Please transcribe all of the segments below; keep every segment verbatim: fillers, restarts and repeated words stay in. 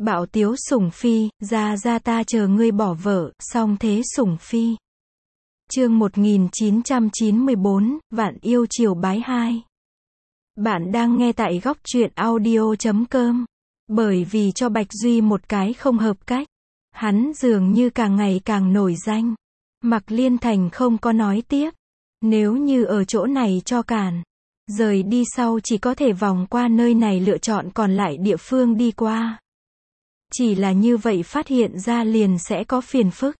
Bạo tiếu sủng phi, ra ra ta chờ ngươi bỏ vợ, song thế sủng phi. Chương một nghìn chín trăm chín mươi bốn, Vạn yêu chiều bái hai. Bạn đang nghe tại góc truyện audio chấm com. Bởi vì cho Bạch Duy một cái không hợp cách, hắn dường như càng ngày càng nổi danh. Mạc Liên Thành không có nói tiếp. Nếu như ở chỗ này cho cản, rời đi sau chỉ có thể vòng qua nơi này lựa chọn còn lại địa phương đi qua. Chỉ là như vậy phát hiện ra liền sẽ có phiền phức.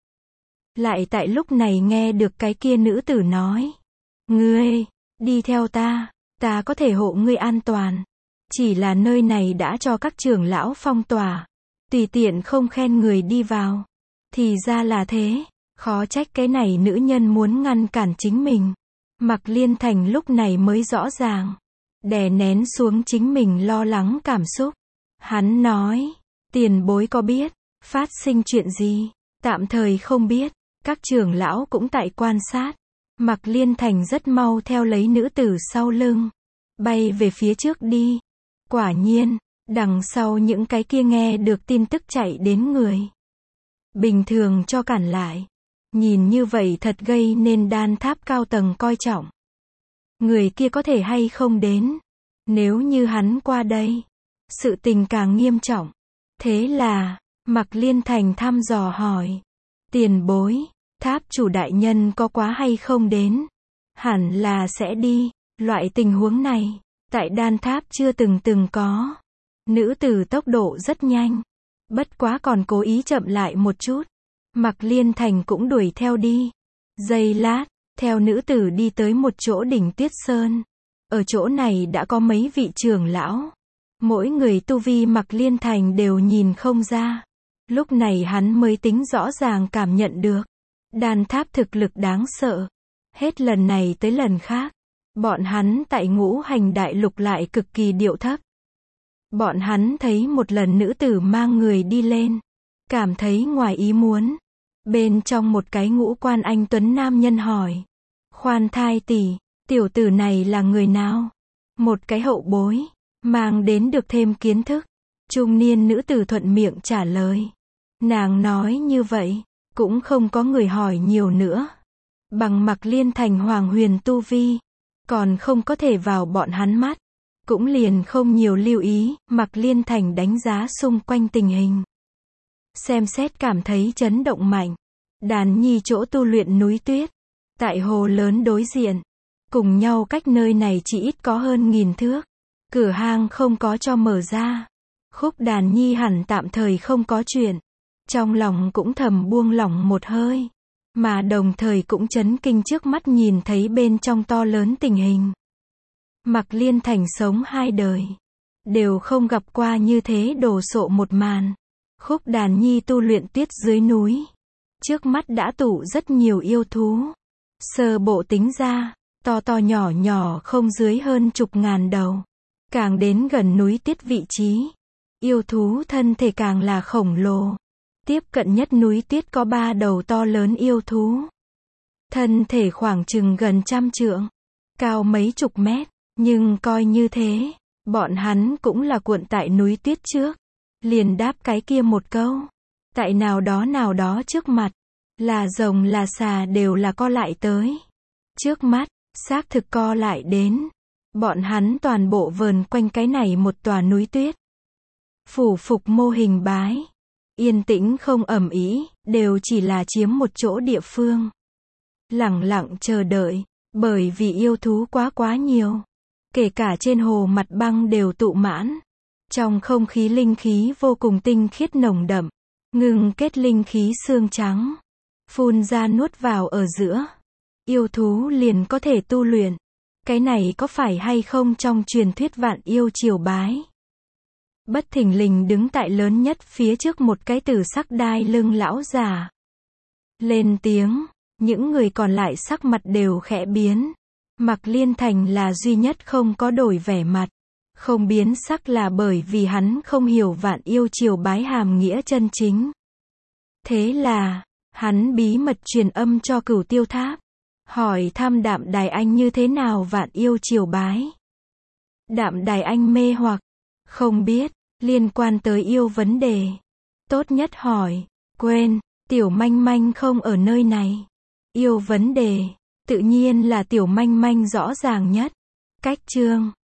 Lại tại lúc này nghe được cái kia nữ tử nói. Ngươi, đi theo ta, ta có thể hộ ngươi an toàn. Chỉ là nơi này đã cho các trưởng lão phong tỏa. Tùy tiện không khen người đi vào. Thì ra là thế, khó trách cái này nữ nhân muốn ngăn cản chính mình. Mạc Liên Thành lúc này mới rõ ràng. Đè nén xuống chính mình lo lắng cảm xúc. Hắn nói, tiền bối có biết, phát sinh chuyện gì? Tạm thời không biết, các trưởng lão cũng tại quan sát. Mạc Liên Thành rất mau theo lấy nữ tử sau lưng, bay về phía trước đi. Quả nhiên, đằng sau những cái kia nghe được tin tức chạy đến người. Bình thường cho cản lại. Nhìn như vậy thật gây nên đan tháp cao tầng coi trọng. Người kia có thể hay không đến. Nếu như hắn qua đây, sự tình càng nghiêm trọng. Thế là, Mạc Liên Thành thăm dò hỏi. Tiền bối, tháp chủ đại nhân có quá hay không đến? Hẳn là sẽ đi. Loại tình huống này, tại đan tháp chưa từng từng có. Nữ tử tốc độ rất nhanh. Bất quá còn cố ý chậm lại một chút. Mạc Liên Thành cũng đuổi theo đi. Giây lát, theo nữ tử đi tới một chỗ đỉnh Tuyết Sơn. Ở chỗ này đã có mấy vị trưởng lão. Mỗi người tu vi Mạc Liên Thành đều nhìn không ra. Lúc này hắn mới tính rõ ràng cảm nhận được. Đan tháp thực lực đáng sợ. Hết lần này tới lần khác. Bọn hắn tại ngũ hành đại lục lại cực kỳ điệu thấp. Bọn hắn thấy một lần nữ tử mang người đi lên. Cảm thấy ngoài ý muốn. Bên trong một cái ngũ quan anh tuấn nam nhân hỏi. Khoan thai tỷ, tiểu tử này là người nào? Một cái hậu bối, mang đến được thêm kiến thức. Trung niên nữ tử thuận miệng trả lời. Nàng nói như vậy, cũng không có người hỏi nhiều nữa. Bằng Mạc Liên Thành hoàng huyền tu vi, còn không có thể vào bọn hắn mắt. Cũng liền không nhiều lưu ý, Mạc Liên Thành đánh giá xung quanh tình hình. Xem xét cảm thấy chấn động mạnh. Đàn nhi chỗ tu luyện núi tuyết. Tại hồ lớn đối diện. Cùng nhau cách nơi này chỉ ít có hơn nghìn thước. Cửa hang không có cho mở ra. Khúc Đàn nhi hẳn tạm thời không có chuyện. Trong lòng cũng thầm buông lỏng một hơi. Mà đồng thời cũng chấn kinh trước mắt nhìn thấy bên trong to lớn tình hình. Mạc Liên Thành sống hai đời. Đều không gặp qua như thế đồ sộ một màn. Khúc Đàn nhi tu luyện tuyết dưới núi. Trước mắt đã tụ rất nhiều yêu thú. Sơ bộ tính ra, to to nhỏ nhỏ không dưới hơn chục ngàn đầu. Càng đến gần núi tuyết vị trí. Yêu thú thân thể càng là khổng lồ. Tiếp cận nhất núi tuyết có ba đầu to lớn yêu thú. Thân thể khoảng chừng gần trăm trượng. Cao mấy chục mét. Nhưng coi như thế, bọn hắn cũng là cuộn tại núi tuyết trước. Liền đáp cái kia một câu. Tại nào đó nào đó trước mặt. Là rồng là xà đều là co lại tới. Trước mắt, xác thực co lại đến. Bọn hắn toàn bộ vờn quanh cái này một tòa núi tuyết. Phủ phục mô hình bái. Yên tĩnh không ầm ĩ, đều chỉ là chiếm một chỗ địa phương. Lẳng lặng chờ đợi, bởi vì yêu thú quá quá nhiều. Kể cả trên hồ mặt băng đều tụ mãn. Trong không khí linh khí vô cùng tinh khiết nồng đậm. Ngừng kết linh khí xương trắng. Phun ra nuốt vào ở giữa. Yêu thú liền có thể tu luyện. Cái này có phải hay không trong truyền thuyết vạn yêu triều bái? Bất thình lình đứng tại lớn nhất phía trước một cái tử sắc đai lưng lão già. Lên tiếng, những người còn lại sắc mặt đều khẽ biến. Mạc Liên Thành là duy nhất không có đổi vẻ mặt. Không biến sắc là bởi vì hắn không hiểu vạn yêu triều bái hàm nghĩa chân chính. Thế là, hắn bí mật truyền âm cho Cửu Tiêu Tháp. Hỏi thăm Đạm Đài Anh như thế nào vạn yêu triều bái. Đạm Đài Anh mê hoặc. Không biết, Liên quan tới yêu vấn đề. Tốt nhất hỏi. Quên, Tiểu Manh Manh không ở nơi này. Yêu vấn đề. Tự nhiên là Tiểu Manh Manh rõ ràng nhất. Cách chương.